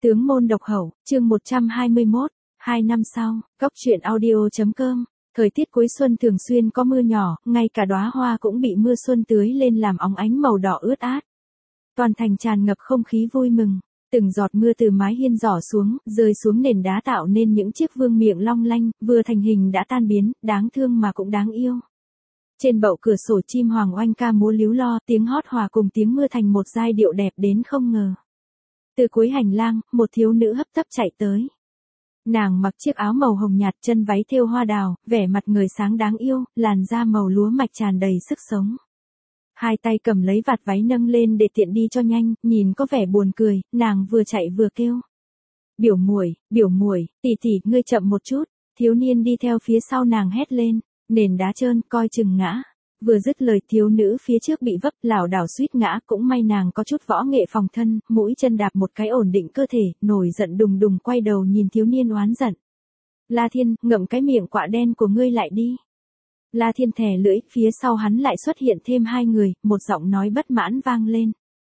Tướng môn độc hậu, chương 121, 2 năm sau, Cóc truyện audio.com. Thời tiết cuối xuân thường xuyên có mưa nhỏ, ngay cả đóa hoa cũng bị mưa xuân tưới lên làm óng ánh màu đỏ ướt át. Toàn thành tràn ngập không khí vui mừng, từng giọt mưa từ mái hiên rỏ xuống, rơi xuống nền đá tạo nên những chiếc vương miệng long lanh, vừa thành hình đã tan biến, đáng thương mà cũng đáng yêu. Trên bậu cửa sổ chim hoàng oanh ca múa líu lo, tiếng hót hòa cùng tiếng mưa thành một giai điệu đẹp đến không ngờ. Từ cuối hành lang, một thiếu nữ hấp tấp chạy tới. Nàng mặc chiếc áo màu hồng nhạt, chân váy thêu hoa đào, vẻ mặt người sáng đáng yêu, làn da màu lúa mạch tràn đầy sức sống. Hai tay cầm lấy vạt váy nâng lên để tiện đi cho nhanh, nhìn có vẻ buồn cười, nàng vừa chạy vừa kêu. Biểu muội, tỷ tỷ, ngươi chậm một chút. Thiếu niên đi theo phía sau nàng hét lên, nền đá trơn, coi chừng ngã. Vừa dứt lời, thiếu nữ phía trước bị vấp, lảo đảo suýt ngã, cũng may nàng có chút võ nghệ phòng thân, mũi chân đạp một cái ổn định cơ thể, nổi giận đùng đùng quay đầu nhìn thiếu niên oán giận. La Thiên, ngậm cái miệng quạ đen của ngươi lại đi. La Thiên thè lưỡi, phía sau hắn lại xuất hiện thêm hai người, một giọng nói bất mãn vang lên.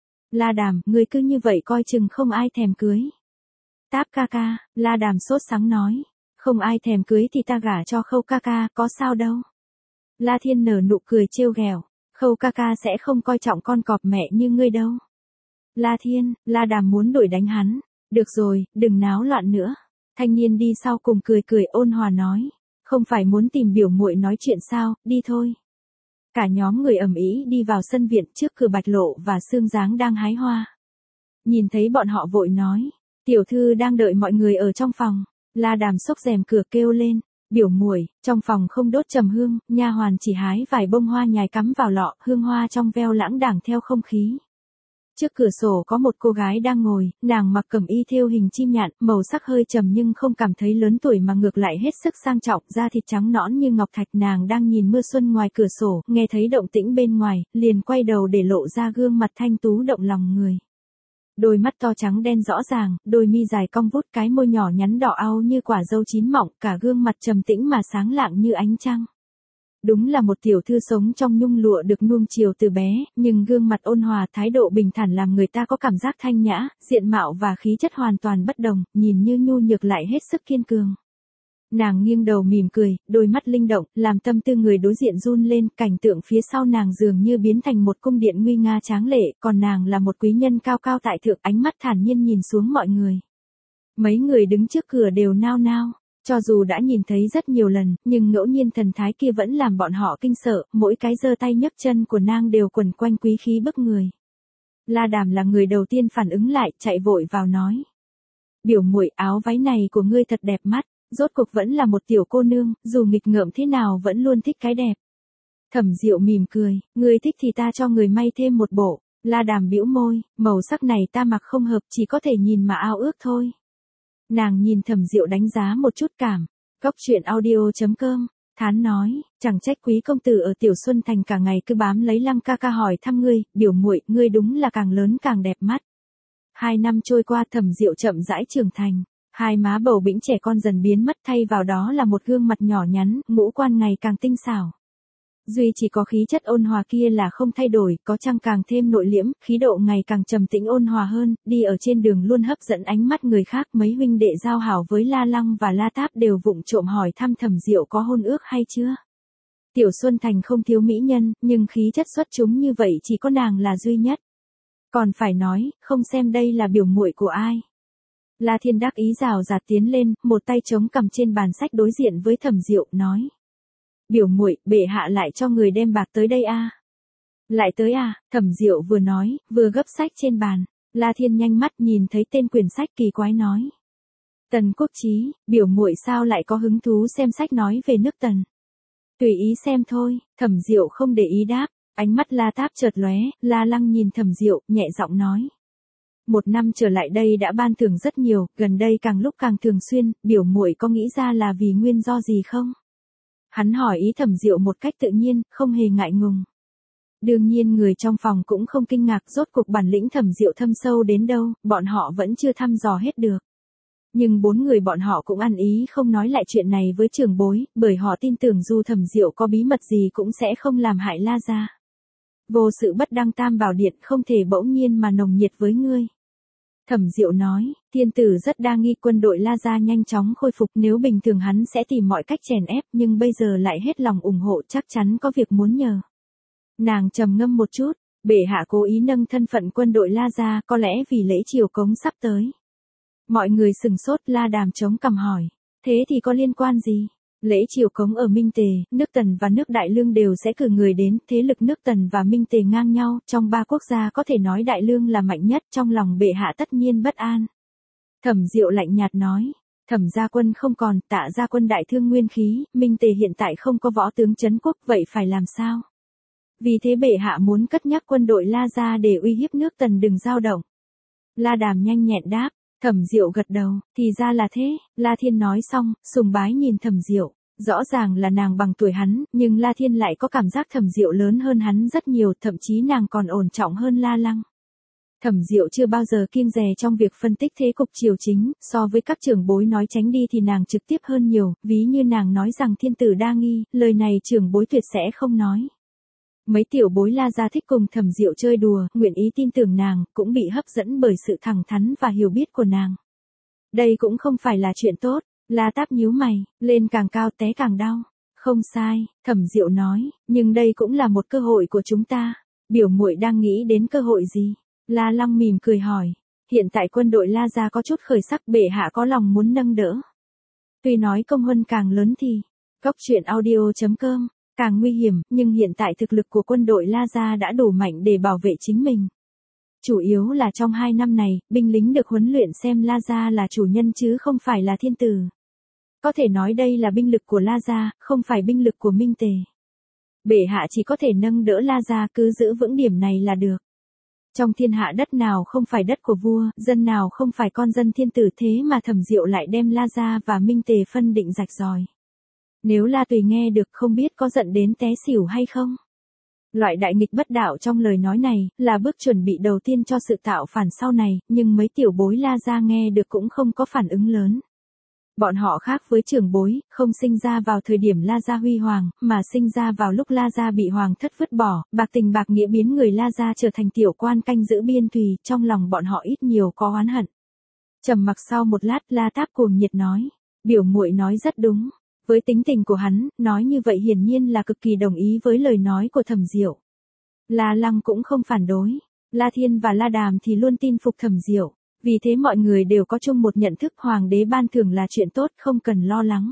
La Đàm, ngươi cứ như vậy coi chừng không ai thèm cưới. Táp ca ca, La Đàm sốt sắng nói, không ai thèm cưới thì ta gả cho Khâu ca ca, có sao đâu. La Thiên nở nụ cười trêu ghẹo, Khâu ca ca sẽ không coi trọng con cọp mẹ như ngươi đâu. La Thiên, La Đàm muốn đuổi đánh hắn. Được rồi, đừng náo loạn nữa. Thanh niên đi sau cùng cười cười ôn hòa nói, không phải muốn tìm biểu muội nói chuyện sao, đi thôi. Cả nhóm người ầm ĩ đi vào sân viện, trước cửa Bạch Lộ và Sương Giáng đang hái hoa. Nhìn thấy bọn họ vội nói, tiểu thư đang đợi mọi người ở trong phòng. La Đàm xốc rèm cửa kêu lên, biểu muội, trong phòng không đốt trầm hương, nha hoàn chỉ hái vài bông hoa nhài cắm vào lọ, hương hoa trong veo lãng đãng theo không khí. Trước cửa sổ có một cô gái đang ngồi, nàng mặc cẩm y thêu hình chim nhạn, màu sắc hơi trầm nhưng không cảm thấy lớn tuổi mà ngược lại hết sức sang trọng, da thịt trắng nõn như ngọc thạch. Nàng đang nhìn mưa xuân ngoài cửa sổ, nghe thấy động tĩnh bên ngoài, liền quay đầu để lộ ra gương mặt thanh tú động lòng người. Đôi mắt to trắng đen rõ ràng, đôi mi dài cong vút, cái môi nhỏ nhắn đỏ au như quả dâu chín mọng, cả gương mặt trầm tĩnh mà sáng lạng như ánh trăng. Đúng là một tiểu thư sống trong nhung lụa được nuông chiều từ bé, nhưng gương mặt ôn hòa, thái độ bình thản làm người ta có cảm giác thanh nhã, diện mạo và khí chất hoàn toàn bất đồng, nhìn như nhu nhược lại hết sức kiên cường. Nàng nghiêng đầu mỉm cười, đôi mắt linh động, làm tâm tư người đối diện run lên, cảnh tượng phía sau nàng dường như biến thành một cung điện nguy nga tráng lệ, còn nàng là một quý nhân cao cao tại thượng, ánh mắt thản nhiên nhìn xuống mọi người. Mấy người đứng trước cửa đều nao nao, cho dù đã nhìn thấy rất nhiều lần, nhưng ngẫu nhiên thần thái kia vẫn làm bọn họ kinh sợ, mỗi cái giơ tay nhấc chân của nàng đều quần quanh quý khí bức người. La Đàm là người đầu tiên phản ứng lại, chạy vội vào nói. Biểu muội, áo váy này của ngươi thật đẹp mắt. Rốt cuộc vẫn là một tiểu cô nương, dù nghịch ngợm thế nào vẫn luôn thích cái đẹp. Thẩm Diệu mỉm cười, ngươi thích thì ta cho người may thêm một bộ. La Đàm bĩu môi, màu sắc này ta mặc không hợp, chỉ có thể nhìn mà ao ước thôi. Nàng nhìn Thẩm Diệu đánh giá một chút cảm. Cóc truyện audio.com, thán nói, chẳng trách quý công tử ở Tiểu Xuân Thành cả ngày cứ bám lấy Lăng ca ca hỏi thăm ngươi, biểu muội, ngươi đúng là càng lớn càng đẹp mắt. 2 năm trôi qua, Thẩm Diệu chậm rãi trưởng thành. Hai má bầu bĩnh trẻ con dần biến mất, thay vào đó là một gương mặt nhỏ nhắn, ngũ quan ngày càng tinh xảo. Duy chỉ có khí chất ôn hòa kia là không thay đổi, có chăng càng thêm nội liễm, khí độ ngày càng trầm tĩnh ôn hòa hơn, đi ở trên đường luôn hấp dẫn ánh mắt người khác. Mấy huynh đệ giao hảo với La Lăng và La Táp đều vụng trộm hỏi thăm Thẩm Diệu có hôn ước hay chưa. Tiểu Xuân Thành không thiếu mỹ nhân, nhưng khí chất xuất chúng như vậy chỉ có nàng là duy nhất. Còn phải nói, không xem đây là biểu muội của ai. La Thiên đắc ý rào rạt tiến lên, một tay chống cằm trên bàn sách đối diện với Thẩm Diệu, nói. Biểu muội, bệ hạ lại cho người đem bạc tới đây à? Lại tới à? Thẩm Diệu vừa nói, vừa gấp sách trên bàn. La Thiên nhanh mắt nhìn thấy tên quyển sách kỳ quái nói. Tần Quốc Chí, biểu muội sao lại có hứng thú xem sách nói về nước Tần? Tùy ý xem thôi, Thẩm Diệu không để ý đáp, ánh mắt La Táp chợt lóe, La Lăng nhìn Thẩm Diệu, nhẹ giọng nói. 1 năm trở lại đây đã ban thưởng rất nhiều, gần đây càng lúc càng thường xuyên, biểu muội có nghĩ ra là vì nguyên do gì không? Hắn hỏi ý Thẩm Diệu một cách tự nhiên, không hề ngại ngùng. Đương nhiên người trong phòng cũng không kinh ngạc, rốt cuộc bản lĩnh Thẩm Diệu thâm sâu đến đâu, bọn họ vẫn chưa thăm dò hết được. Nhưng 4 người bọn họ cũng ăn ý không nói lại chuyện này với trưởng bối, bởi họ tin tưởng dù Thẩm Diệu có bí mật gì cũng sẽ không làm hại La gia. Vô sự bất đăng tam bảo điện, không thể bỗng nhiên mà nồng nhiệt với ngươi. Thẩm Diệu nói, thiên tử rất đa nghi, quân đội La Gia nhanh chóng khôi phục, nếu bình thường hắn sẽ tìm mọi cách chèn ép, nhưng bây giờ lại hết lòng ủng hộ, chắc chắn có việc muốn nhờ. Nàng trầm ngâm một chút, bệ hạ cố ý nâng thân phận quân đội La Gia, có lẽ vì lễ triều cống sắp tới. Mọi người sừng sốt, La Đàm chống cằm hỏi, thế thì có liên quan gì? Lễ triều cống ở Minh Tề, nước Tần và nước Đại Lương đều sẽ cử người đến, thế lực nước Tần và Minh Tề ngang nhau, trong ba quốc gia có thể nói Đại Lương là mạnh nhất, trong lòng bệ hạ tất nhiên bất an. Thẩm Diệu lạnh nhạt nói, Thẩm gia quân không còn, Tạ gia quân đại thương nguyên khí, Minh Tề hiện tại không có võ tướng trấn quốc, vậy phải làm sao? Vì thế bệ hạ muốn cất nhắc quân đội La Gia để uy hiếp nước Tần đừng dao động. La Đàm nhanh nhẹn đáp. Thẩm Diệu gật đầu, thì ra là thế, La Thiên nói xong, sùng bái nhìn Thẩm Diệu, rõ ràng là nàng bằng tuổi hắn, nhưng La Thiên lại có cảm giác Thẩm Diệu lớn hơn hắn rất nhiều, thậm chí nàng còn ổn trọng hơn La Lăng. Thẩm Diệu chưa bao giờ kiêng dè trong việc phân tích thế cục triều chính, so với các trưởng bối nói tránh đi thì nàng trực tiếp hơn nhiều, ví như nàng nói rằng thiên tử đa nghi, lời này trưởng bối tuyệt sẽ không nói. Mấy tiểu bối La Gia thích cùng Thẩm Diệu chơi đùa, nguyện ý tin tưởng nàng, cũng bị hấp dẫn bởi sự thẳng thắn và hiểu biết của nàng. Đây cũng không phải là chuyện tốt, La Táp nhíu mày, lên càng cao té càng đau. Không sai, Thẩm Diệu nói, nhưng đây cũng là một cơ hội của chúng ta. Biểu muội đang nghĩ đến cơ hội gì? La Lăng mỉm cười hỏi, hiện tại quân đội La Gia có chút khởi sắc, bệ hạ có lòng muốn nâng đỡ. Tuy nói công huân càng lớn thì, Góc Truyện Audio.com càng nguy hiểm, nhưng hiện tại thực lực của quân đội La Gia đã đủ mạnh để bảo vệ chính mình. Chủ yếu là trong 2 năm này, binh lính được huấn luyện xem La Gia là chủ nhân chứ không phải là thiên tử. Có thể nói đây là binh lực của La Gia, không phải binh lực của Minh Tề. Bệ hạ chỉ có thể nâng đỡ La Gia, cứ giữ vững điểm này là được. Trong thiên hạ đất nào không phải đất của vua, dân nào không phải con dân thiên tử, thế mà Thẩm Diệu lại đem La Gia và Minh Tề phân định rạch ròi. Nếu La Tùy nghe được không biết có giận đến té xỉu hay không? Loại đại nghịch bất đạo trong lời nói này, là bước chuẩn bị đầu tiên cho sự tạo phản sau này, nhưng mấy tiểu bối La Gia nghe được cũng không có phản ứng lớn. Bọn họ khác với trưởng bối, không sinh ra vào thời điểm La Gia huy hoàng, mà sinh ra vào lúc La Gia bị hoàng thất vứt bỏ, bạc tình bạc nghĩa biến người La Gia trở thành tiểu quan canh giữ biên thùy, trong lòng bọn họ ít nhiều có oán hận. Trầm mặc sau một lát, La Táp cuồng nhiệt nói, biểu muội nói rất đúng. Với tính tình của hắn, nói như vậy hiển nhiên là cực kỳ đồng ý với lời nói của Thẩm Diệu. La Lăng cũng không phản đối, La Thiên và La Đàm thì luôn tin phục Thẩm Diệu, vì thế mọi người đều có chung một nhận thức hoàng đế ban thưởng là chuyện tốt, không cần lo lắng.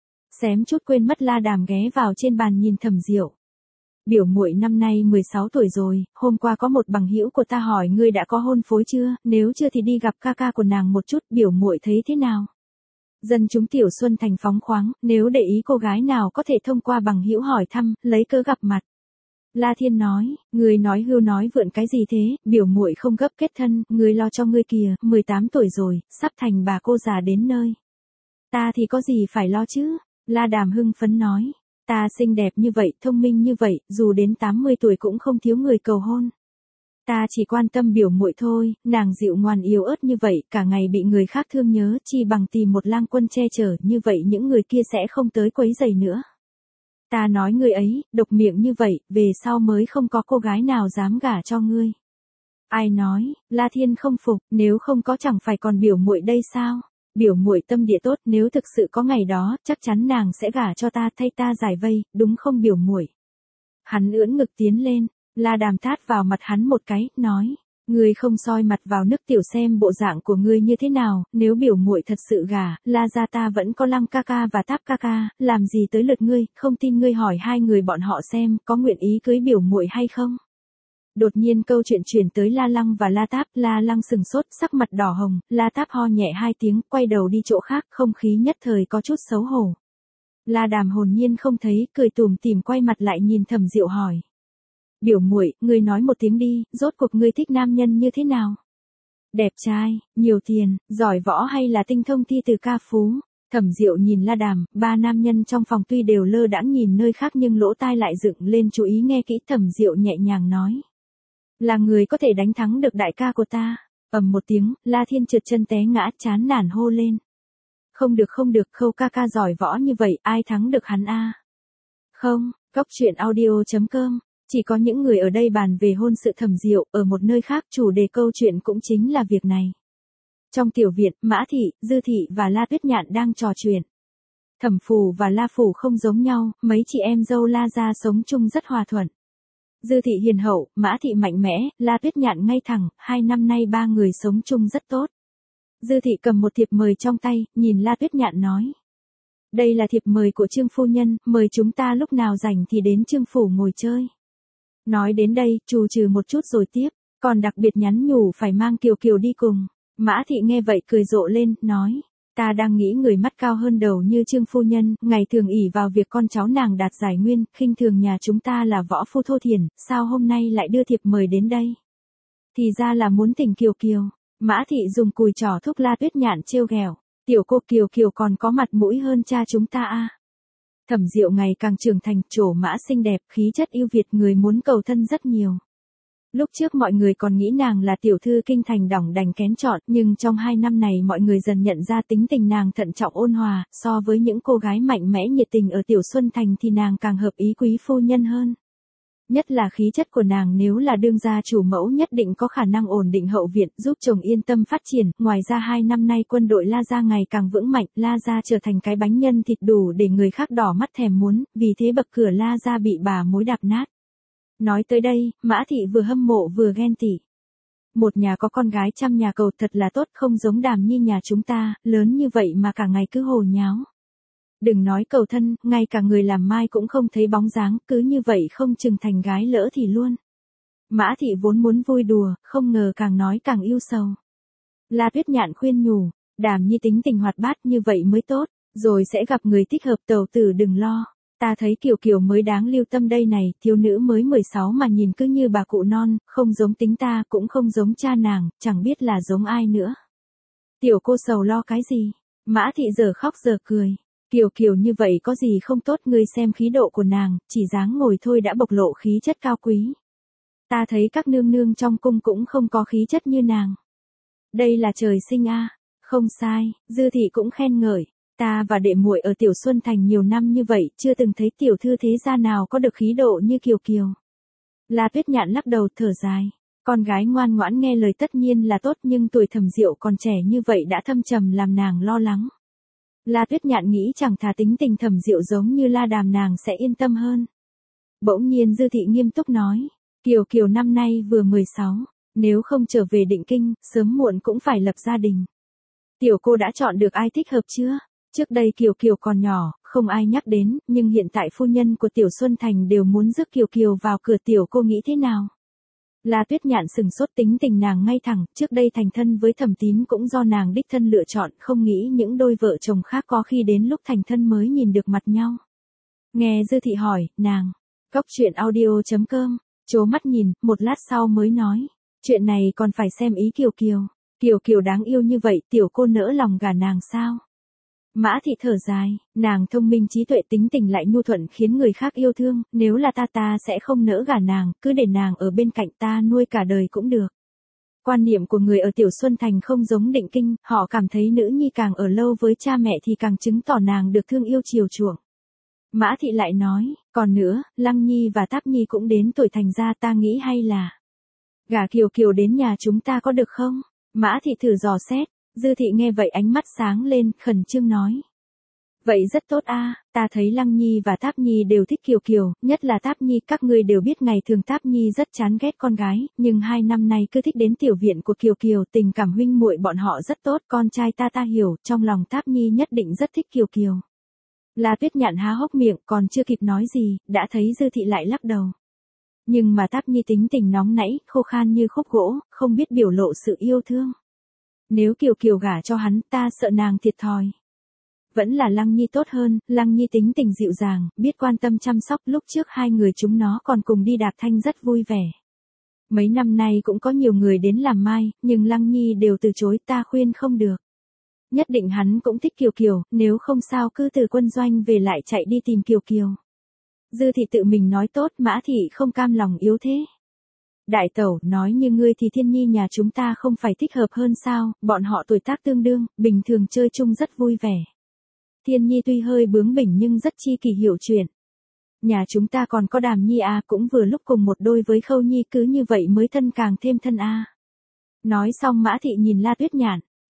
Xém chút quên mất, La Đàm ghé vào trên bàn nhìn Thẩm Diệu. Biểu muội năm nay 16 tuổi rồi, hôm qua có một bằng hữu của ta hỏi ngươi đã có hôn phối chưa, nếu chưa thì đi gặp ca ca của nàng một chút, biểu muội thấy thế nào? Dân chúng Tiểu Xuân Thành phóng khoáng, nếu để ý cô gái nào có thể thông qua bằng hữu hỏi thăm, lấy cớ gặp mặt. La Thiên nói, người nói hưu nói vượn cái gì thế, biểu muội không gấp kết thân, người lo cho ngươi kìa, 18 tuổi rồi, sắp thành bà cô già đến nơi. Ta thì có gì phải lo chứ, La Đàm hưng phấn nói, ta xinh đẹp như vậy, thông minh như vậy, dù đến 80 tuổi cũng không thiếu người cầu hôn. Ta chỉ quan tâm biểu muội thôi, nàng dịu ngoan yếu ớt như vậy, cả ngày bị người khác thương nhớ, chi bằng tìm một lang quân che chở, như vậy những người kia sẽ không tới quấy rầy nữa. Ta nói người ấy, độc miệng như vậy, về sau mới không có cô gái nào dám gả cho ngươi. Ai nói, La Thiên không phục, nếu không có chẳng phải còn biểu muội đây sao? Biểu muội tâm địa tốt, nếu thực sự có ngày đó, chắc chắn nàng sẽ gả cho ta, thay ta giải vây, đúng không biểu muội? Hắn ưỡn ngực tiến lên. La Đàm tát vào mặt hắn một cái, nói, ngươi không soi mặt vào nước tiểu xem bộ dạng của ngươi như thế nào, nếu biểu muội thật sự gả, La gia ta vẫn có Lăng ca ca và Táp ca ca, làm gì tới lượt ngươi, không tin ngươi hỏi hai người bọn họ xem, có nguyện ý cưới biểu muội hay không? Đột nhiên câu chuyện chuyển tới La Lăng và La Táp, La Lăng sừng sốt, sắc mặt đỏ hồng, La Táp ho nhẹ 2 tiếng, quay đầu đi chỗ khác, không khí nhất thời có chút xấu hổ. La Đàm hồn nhiên không thấy, cười tủm tỉm quay mặt lại nhìn Thẩm Diệu hỏi. Biểu muội, ngươi nói một tiếng đi, rốt cuộc ngươi thích nam nhân như thế nào? Đẹp trai, nhiều tiền, giỏi võ hay là tinh thông thi từ ca phú? Thẩm Diệu nhìn La Đàm, 3 nam nhân trong phòng tuy đều lơ đãng nhìn nơi khác nhưng lỗ tai lại dựng lên chú ý nghe kỹ. Thẩm Diệu nhẹ nhàng nói. Là người có thể đánh thắng được đại ca của ta. Ầm một tiếng, La Thiên trượt chân té ngã, chán nản hô lên. Không được, Khâu ca ca giỏi võ như vậy, ai thắng được hắn a? Không, Góc Truyện Audio.com. Chỉ có những người ở đây bàn về hôn sự Thẩm Diệu, ở một nơi khác chủ đề câu chuyện cũng chính là việc này. Trong tiểu viện, Mã Thị, Dư Thị và La Tuyết Nhạn đang trò chuyện. Thẩm Phủ và La Phủ không giống nhau, mấy chị em dâu La gia sống chung rất hòa thuận. Dư Thị hiền hậu, Mã Thị mạnh mẽ, La Tuyết Nhạn ngay thẳng, 2 năm nay ba người sống chung rất tốt. Dư Thị cầm một thiệp mời trong tay, nhìn La Tuyết Nhạn nói. Đây là thiệp mời của Trương phu nhân, mời chúng ta lúc nào rảnh thì đến Trương Phủ ngồi chơi. Nói đến đây, trù trừ một chút rồi tiếp, còn đặc biệt nhắn nhủ phải mang Kiều Kiều đi cùng. Mã Thị nghe vậy cười rộ lên, nói. Ta đang nghĩ người mắt cao hơn đầu như Trương phu nhân, ngày thường ỷ vào việc con cháu nàng đạt giải nguyên, khinh thường nhà chúng ta là võ phu thô thiển, sao hôm nay lại đưa thiệp mời đến đây? Thì ra là muốn tình Kiều Kiều. Mã Thị dùng cùi trỏ thúc La Tuyết Nhạn trêu ghẹo. Tiểu cô Kiều Kiều còn có mặt mũi hơn cha chúng ta à? Thẩm Diệu ngày càng trưởng thành, trổ mã xinh đẹp, khí chất ưu việt, người muốn cầu thân rất nhiều. Lúc trước mọi người còn nghĩ nàng là tiểu thư kinh thành đỏng đành kén chọn, nhưng trong 2 năm này mọi người dần nhận ra tính tình nàng thận trọng ôn hòa, so với những cô gái mạnh mẽ nhiệt tình ở Tiểu Xuân Thành thì nàng càng hợp ý quý phu nhân hơn. Nhất là khí chất của nàng nếu là đương gia chủ mẫu nhất định có khả năng ổn định hậu viện, giúp chồng yên tâm phát triển. Ngoài ra 2 năm nay quân đội La gia ngày càng vững mạnh, La gia trở thành cái bánh nhân thịt đủ để người khác đỏ mắt thèm muốn, vì thế bậc cửa La gia bị bà mối đạp nát. Nói tới đây, Mã Thị vừa hâm mộ vừa ghen tị. Một nhà có con gái trăm nhà cầu thật là tốt, không giống Đàm Nhi nhà chúng ta, lớn như vậy mà cả ngày cứ hồ nháo. Đừng nói cầu thân, ngay cả người làm mai cũng không thấy bóng dáng, cứ như vậy không chừng thành gái lỡ thì luôn. Mã Thị vốn muốn vui đùa, không ngờ càng nói càng yêu sầu. La Tuyết Nhạn khuyên nhủ, Đàm Nhi tính tình hoạt bát như vậy mới tốt, rồi sẽ gặp người thích hợp, tẩu tử đừng lo. Ta thấy Kiều Kiều mới đáng lưu tâm đây này, thiếu nữ mới 16 mà nhìn cứ như bà cụ non, không giống tính ta, cũng không giống cha nàng, chẳng biết là giống ai nữa. Tiểu cô sầu lo cái gì? Mã Thị giờ khóc giờ cười. Kiều Kiều như vậy có gì không tốt, ngươi xem khí độ của nàng, chỉ dáng ngồi thôi đã bộc lộ khí chất cao quý. Ta thấy các nương nương trong cung cũng không có khí chất như nàng. Đây là trời sinh a. Không sai, Dư Thị cũng khen ngợi. Ta và đệ muội ở Tiểu Xuân Thành nhiều năm như vậy, chưa từng thấy tiểu thư thế gia nào có được khí độ như Kiều Kiều. La Tuyết Nhạn lắc đầu thở dài. Con gái ngoan ngoãn nghe lời tất nhiên là tốt, nhưng tuổi Thẩm Diệu còn trẻ như vậy đã thâm trầm làm nàng lo lắng. La Tuyết Nhạn nghĩ chẳng thà tính tình Thẩm Diệu giống như La Đàm nàng sẽ yên tâm hơn. Bỗng nhiên Dư Thị nghiêm túc nói. Kiều Kiều năm nay vừa 16, nếu không trở về Định Kinh, sớm muộn cũng phải lập gia đình. Tiểu cô đã chọn được ai thích hợp chưa? Trước đây Kiều Kiều còn nhỏ, không ai nhắc đến, nhưng hiện tại phu nhân của Tiểu Xuân Thành đều muốn rước Kiều Kiều vào cửa, tiểu cô nghĩ thế nào? La Tuyết Nhạn sừng sốt, tính tình nàng ngay thẳng, trước đây thành thân với Thẩm Tín cũng do nàng đích thân lựa chọn, không nghĩ những đôi vợ chồng khác có khi đến lúc thành thân mới nhìn được mặt nhau. Nghe Dư Thị hỏi, nàng, Cóc Truyện Audio.com, trố mắt nhìn, một lát sau mới nói, chuyện này còn phải xem ý Kiều Kiều. Kiều Kiều đáng yêu như vậy, tiểu cô nỡ lòng gả nàng sao? Mã Thị thở dài, nàng thông minh trí tuệ, tính tình lại nhu thuận khiến người khác yêu thương, nếu là ta sẽ không nỡ gả nàng, cứ để nàng ở bên cạnh ta nuôi cả đời cũng được. Quan niệm của người ở Tiểu Xuân Thành không giống Định Kinh, họ cảm thấy nữ nhi càng ở lâu với cha mẹ thì càng chứng tỏ nàng được thương yêu chiều chuộng. Mã Thị lại nói, còn nữa, Lăng Nhi và Táp Nhi cũng đến tuổi thành ra, ta nghĩ hay là gả Kiều Kiều đến nhà chúng ta có được không? Mã Thị thử dò xét. Dư Thị nghe vậy ánh mắt sáng lên, khẩn trương nói. Vậy rất tốt a, ta thấy Lăng Nhi và Táp Nhi đều thích Kiều Kiều, nhất là Táp Nhi, các ngươi đều biết ngày thường Táp Nhi rất chán ghét con gái, nhưng 2 năm nay cứ thích đến tiểu viện của Kiều Kiều, tình cảm huynh muội bọn họ rất tốt, con trai ta hiểu, trong lòng Táp Nhi nhất định rất thích Kiều Kiều. La Tuyết Nhạn há hốc miệng, còn chưa kịp nói gì, đã thấy Dư Thị lại lắc đầu. Nhưng mà Táp Nhi tính tình nóng nảy, khô khan như khúc gỗ, không biết biểu lộ sự yêu thương. Nếu Kiều Kiều gả cho hắn, ta sợ nàng thiệt thòi. Vẫn là Lăng Nhi tốt hơn, Lăng Nhi tính tình dịu dàng, biết quan tâm chăm sóc, lúc trước hai người chúng nó còn cùng đi đạp thanh rất vui vẻ. Mấy năm nay cũng có nhiều người đến làm mai, nhưng Lăng Nhi đều từ chối, ta khuyên không được. Nhất định hắn cũng thích Kiều Kiều, nếu không sao cứ từ quân doanh về lại chạy đi tìm Kiều Kiều. Dư Thị tự mình nói tốt, Mã Thị không cam lòng yếu thế. Đại tẩu, nói như ngươi thì Thiên Nhi nhà chúng ta không phải thích hợp hơn sao, bọn họ tuổi tác tương đương, bình thường chơi chung rất vui vẻ. Thiên Nhi tuy hơi bướng bỉnh nhưng rất chi kỳ hiểu chuyện. Nhà chúng ta còn có Đàm Nhi cũng vừa lúc cùng một đôi với Khâu Nhi, cứ như vậy mới thân càng thêm thân Nói xong Mã Thị nhìn La Tuyết Nhạn,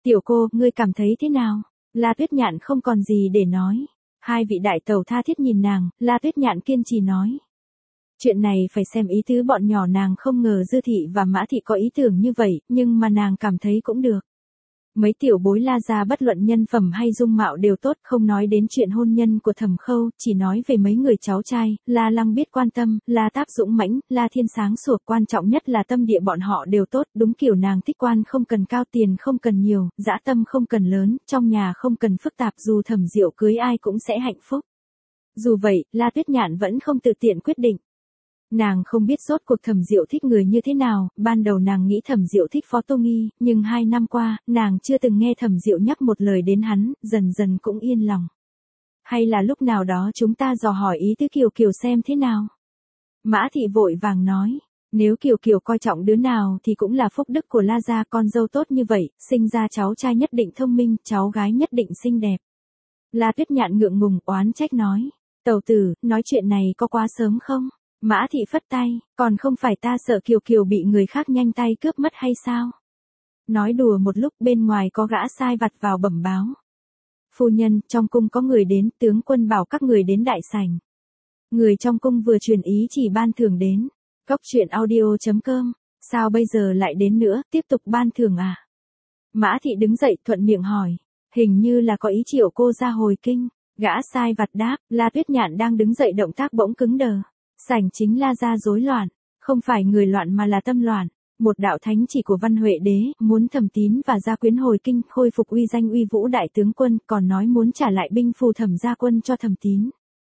Tiểu cô, ngươi cảm thấy thế nào? La Tuyết Nhạn không còn gì để nói. Hai vị đại tẩu tha thiết nhìn nàng, La Tuyết Nhạn kiên trì nói. Chuyện này phải xem ý tứ bọn nhỏ, nàng không ngờ Dư thị và Mã thị có ý tưởng như vậy, nhưng mà nàng cảm thấy cũng được. Mấy tiểu bối La gia bất luận nhân phẩm hay dung mạo đều tốt, không nói đến chuyện hôn nhân của Thẩm Khâu, chỉ nói về mấy người cháu trai, La Lăng biết quan tâm, La Táp dũng mãnh, La Thiên sáng sủa, quan trọng nhất là tâm địa bọn họ đều tốt, đúng kiểu nàng thích, quan không cần cao, tiền không cần nhiều, dã tâm không cần lớn, trong nhà không cần phức tạp, dù Thẩm Diệu cưới ai cũng sẽ hạnh phúc. Dù vậy, La Tuyết Nhạn vẫn không tự tiện quyết định. Nàng không biết rốt cuộc Thẩm Diệu thích người như thế nào, ban đầu nàng nghĩ Thẩm Diệu thích Phó Tô Nghi, nhưng 2 năm qua, nàng chưa từng nghe Thẩm Diệu nhắc một lời đến hắn, dần dần cũng yên lòng. Hay là lúc nào đó chúng ta dò hỏi ý tứ Kiều Kiều xem thế nào? Mã Thị vội vàng nói, nếu Kiều Kiều coi trọng đứa nào thì cũng là phúc đức của La gia, con dâu tốt như vậy, sinh ra cháu trai nhất định thông minh, cháu gái nhất định xinh đẹp. La Tuyết Nhạn ngượng ngùng oán trách nói, tẩu tử, nói chuyện này có quá sớm không? Mã Thị phất tay, còn không phải ta sợ Kiều Kiều bị người khác nhanh tay cướp mất hay sao? Nói đùa một lúc, bên ngoài có gã sai vặt vào bẩm báo. Phu nhân, trong cung có người đến, tướng quân bảo các người đến đại sảnh. Người trong cung vừa truyền ý chỉ ban thưởng đến. Cốc truyện audio.com, sao bây giờ lại đến nữa, tiếp tục ban thưởng à? Mã Thị đứng dậy thuận miệng hỏi, hình như là có ý triệu cô ra hồi kinh. Gã sai vặt đáp, La Tuyết Nhạn đang đứng dậy động tác bỗng cứng đờ. Sảnh chính La gia rối loạn, không phải người loạn mà là tâm loạn. Một đạo thánh chỉ của Văn Huệ Đế, muốn Thẩm Tín và Gia Quyến hồi kinh, khôi phục uy danh uy vũ đại tướng quân, còn nói muốn trả lại binh phù Thẩm gia quân cho Thẩm Tín.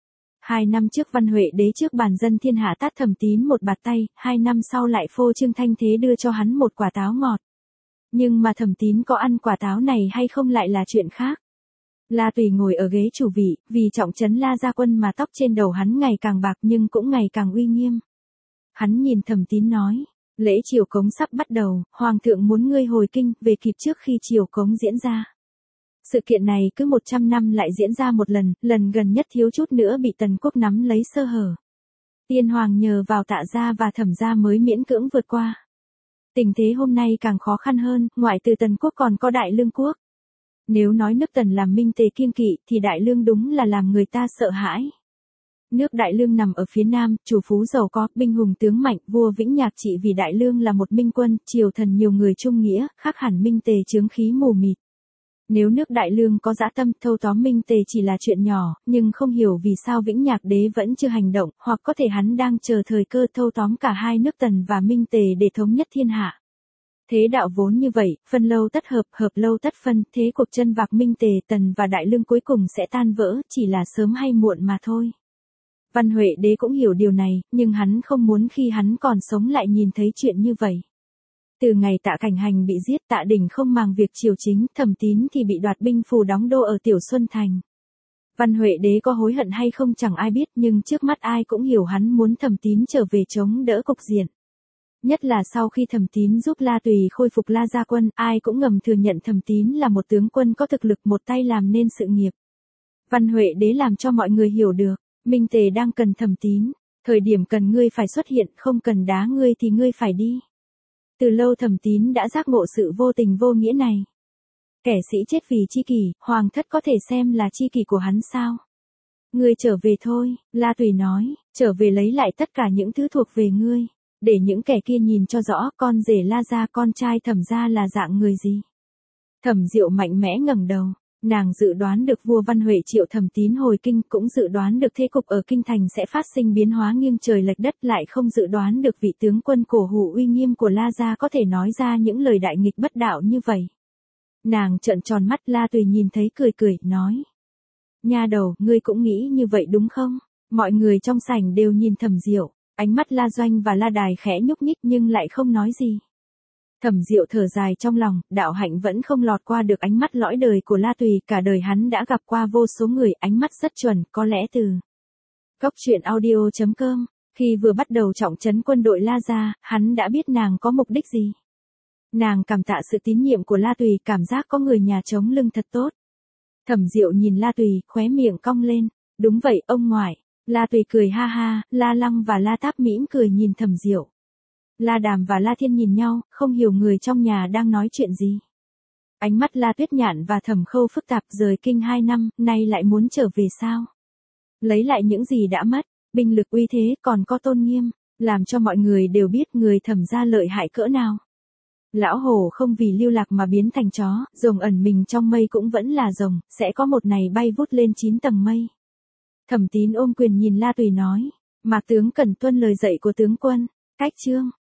2 năm trước Văn Huệ Đế trước bàn dân thiên hạ tát Thẩm Tín một bạt tay, 2 năm sau lại phô trương thanh thế đưa cho hắn một quả táo ngọt. Nhưng mà Thẩm Tín có ăn quả táo này hay không lại là chuyện khác. La Tùy ngồi ở ghế chủ vị, vì trọng trấn La gia quân mà tóc trên đầu hắn ngày càng bạc nhưng cũng ngày càng uy nghiêm. Hắn nhìn Thẩm Tín nói, lễ triều cống sắp bắt đầu, Hoàng thượng muốn ngươi hồi kinh, về kịp trước khi triều cống diễn ra. Sự kiện này cứ 100 năm lại diễn ra một lần, lần gần nhất thiếu chút nữa bị Tần Quốc nắm lấy sơ hở. Tiên Hoàng nhờ vào Tạ gia và Thẩm gia mới miễn cưỡng vượt qua. Tình thế hôm nay càng khó khăn hơn, ngoại trừ Tần Quốc còn có Đại Lương Quốc. Nếu nói nước Tần làm Minh Tề kiêng kỵ thì Đại Lương đúng là làm người ta sợ hãi. Nước Đại Lương nằm ở phía nam, chủ phú giàu có, binh hùng tướng mạnh, vua Vĩnh Nhạc trị vì Đại Lương là một minh quân, triều thần nhiều người trung nghĩa, khác hẳn Minh Tề chướng khí mù mịt. Nếu nước Đại Lương có dã tâm, thâu tóm Minh Tề chỉ là chuyện nhỏ, nhưng không hiểu vì sao Vĩnh Nhạc đế vẫn chưa hành động, hoặc có thể hắn đang chờ thời cơ thâu tóm cả hai nước Tần và Minh Tề để thống nhất thiên hạ. Thế đạo vốn như vậy, phân lâu tất hợp, hợp lâu tất phân, thế cuộc chân vạc Minh Tề, Tần và Đại Lương cuối cùng sẽ tan vỡ, chỉ là sớm hay muộn mà thôi. Văn Huệ Đế cũng hiểu điều này, nhưng hắn không muốn khi hắn còn sống lại nhìn thấy chuyện như vậy. Từ ngày Tạ Cảnh Hành bị giết, Tạ Đình không màng việc triều chính, Thẩm Tín thì bị đoạt binh phù đóng đô ở Tiểu Xuân Thành. Văn Huệ Đế có hối hận hay không chẳng ai biết, nhưng trước mắt ai cũng hiểu hắn muốn Thẩm Tín trở về chống đỡ cục diện. Nhất là sau khi Thẩm Tín giúp La Tùy khôi phục La gia quân, ai cũng ngầm thừa nhận Thẩm Tín là một tướng quân có thực lực, một tay làm nên sự nghiệp. Văn Huệ Đế làm cho mọi người hiểu được, Minh Tề đang cần Thẩm Tín, thời điểm cần ngươi phải xuất hiện, không cần đá ngươi thì ngươi phải đi. Từ lâu Thẩm Tín đã giác ngộ sự vô tình vô nghĩa này. Kẻ sĩ chết vì chi kỷ, hoàng thất có thể xem là chi kỷ của hắn sao? Ngươi trở về thôi, La Tùy nói, trở về lấy lại tất cả những thứ thuộc về ngươi. Để những kẻ kia nhìn cho rõ con rể La gia, con trai Thẩm gia là dạng người gì. Thẩm Diệu mạnh mẽ ngẩng đầu, nàng dự đoán được vua Văn Huệ triệu Thẩm Tín hồi kinh, cũng dự đoán được thế cục ở kinh thành sẽ phát sinh biến hóa nghiêng trời lệch đất, lại không dự đoán được vị tướng quân cổ hủ uy nghiêm của La gia có thể nói ra những lời đại nghịch bất đạo như vậy. Nàng trợn tròn mắt, La Tùy nhìn thấy cười cười, nói: "Nha đầu, ngươi cũng nghĩ như vậy đúng không?" Mọi người trong sảnh đều nhìn Thẩm Diệu. Ánh mắt La Doanh và La Đài khẽ nhúc nhích nhưng lại không nói gì. Thẩm Diệu thở dài trong lòng, đạo hạnh vẫn không lọt qua được ánh mắt lõi đời của La Tùy, cả đời hắn đã gặp qua vô số người, ánh mắt rất chuẩn, có lẽ từ Cốc truyện audio.com, khi vừa bắt đầu trọng trấn quân đội La gia, hắn đã biết nàng có mục đích gì. Nàng cảm tạ sự tín nhiệm của La Tùy, cảm giác có người nhà chống lưng thật tốt. Thẩm Diệu nhìn La Tùy, khóe miệng cong lên, đúng vậy, ông ngoại. La Tùy cười ha ha, La Lăng và La Táp mỉm cười nhìn Thẩm Diệu. La Đàm và La Thiên nhìn nhau, không hiểu người trong nhà đang nói chuyện gì. Ánh mắt La Tuyết Nhạn và Thẩm Khâu phức tạp, rời kinh 2 năm, nay lại muốn trở về sao? Lấy lại những gì đã mất, binh lực uy thế còn có tôn nghiêm, làm cho mọi người đều biết người Thẩm gia lợi hại cỡ nào. Lão hổ không vì lưu lạc mà biến thành chó, rồng ẩn mình trong mây cũng vẫn là rồng, sẽ có một ngày bay vút lên 9 tầng mây. Thẩm Tín ôm quyền nhìn La Tùy nói, Mạc tướng cần tuân lời dạy của tướng quân. Cách chương